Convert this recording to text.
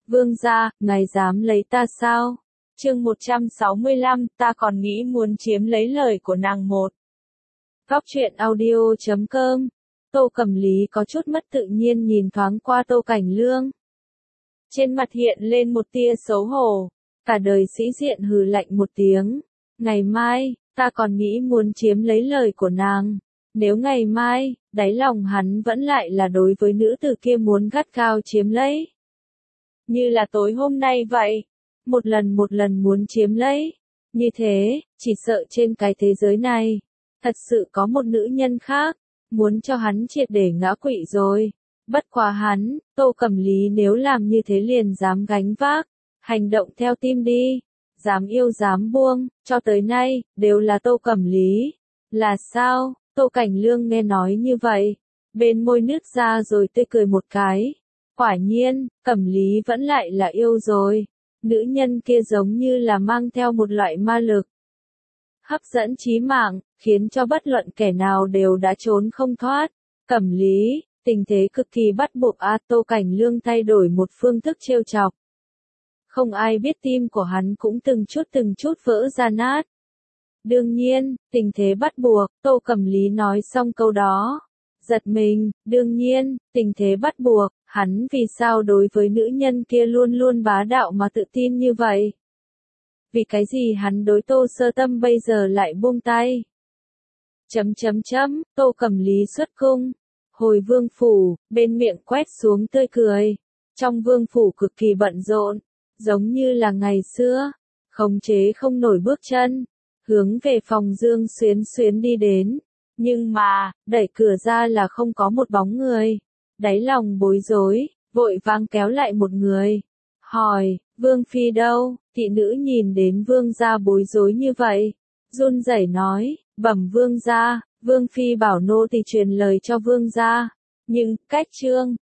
Vương gia, ngài dám lấy ta sao? Chương 165, ta còn nghĩ muốn chiếm lấy lời của nàng một. Góc truyện audio.com. Tô Cẩm Lý có chút mất tự nhiên nhìn thoáng qua Tô Cảnh Lương. Trên mặt hiện lên một tia xấu hổ, cả đời sĩ diện hừ lạnh một tiếng. Ngày mai, ta còn nghĩ muốn chiếm lấy lời của nàng. Nếu ngày mai, đáy lòng hắn vẫn lại là đối với nữ tử kia muốn gắt gao chiếm lấy. Như là tối hôm nay vậy, một lần muốn chiếm lấy. Như thế, chỉ sợ trên cái thế giới này, thật sự có một nữ nhân khác, muốn cho hắn triệt để ngã quỵ rồi. Bất quá hắn, Tô Cẩm Lý nếu làm như thế liền dám gánh vác, hành động theo tim đi, dám yêu dám buông, cho tới nay, đều là Tô Cẩm Lý. Là sao? Tô Cảnh Lương nghe nói như vậy, bên môi nứt ra rồi tươi cười một cái. Quả nhiên, Cẩm Lý vẫn lại là yêu rồi. Nữ nhân kia giống như là mang theo một loại ma lực hấp dẫn chí mạng, khiến cho bất luận kẻ nào đều đã trốn không thoát. Cẩm Lý, tình thế cực kỳ bắt buộc Tô Cảnh Lương thay đổi một phương thức trêu chọc. Không ai biết tim của hắn cũng từng chút vỡ ra nát. Đương nhiên, tình thế bắt buộc, Tô Cẩm Lý nói xong câu đó. Giật mình, đương nhiên, tình thế bắt buộc, hắn vì sao đối với nữ nhân kia luôn luôn bá đạo mà tự tin như vậy? Vì cái gì hắn đối Tô Sơ Tâm bây giờ lại buông tay? Tô Cẩm Lý xuất cung, hồi vương phủ, bên miệng quét xuống tươi cười. Trong vương phủ cực kỳ bận rộn, giống như là ngày xưa, khống chế không nổi bước chân, hướng về phòng Dương Xuyến đi đến. Nhưng mà, đẩy cửa ra là không có một bóng người. Đáy lòng bối rối, vội vàng kéo lại một người. Hỏi, Vương Phi đâu? Thị nữ nhìn đến Vương gia bối rối như vậy, run rẩy nói, bẩm Vương gia, Vương Phi bảo nô tỳ truyền lời cho Vương gia. Nhưng, cách trương,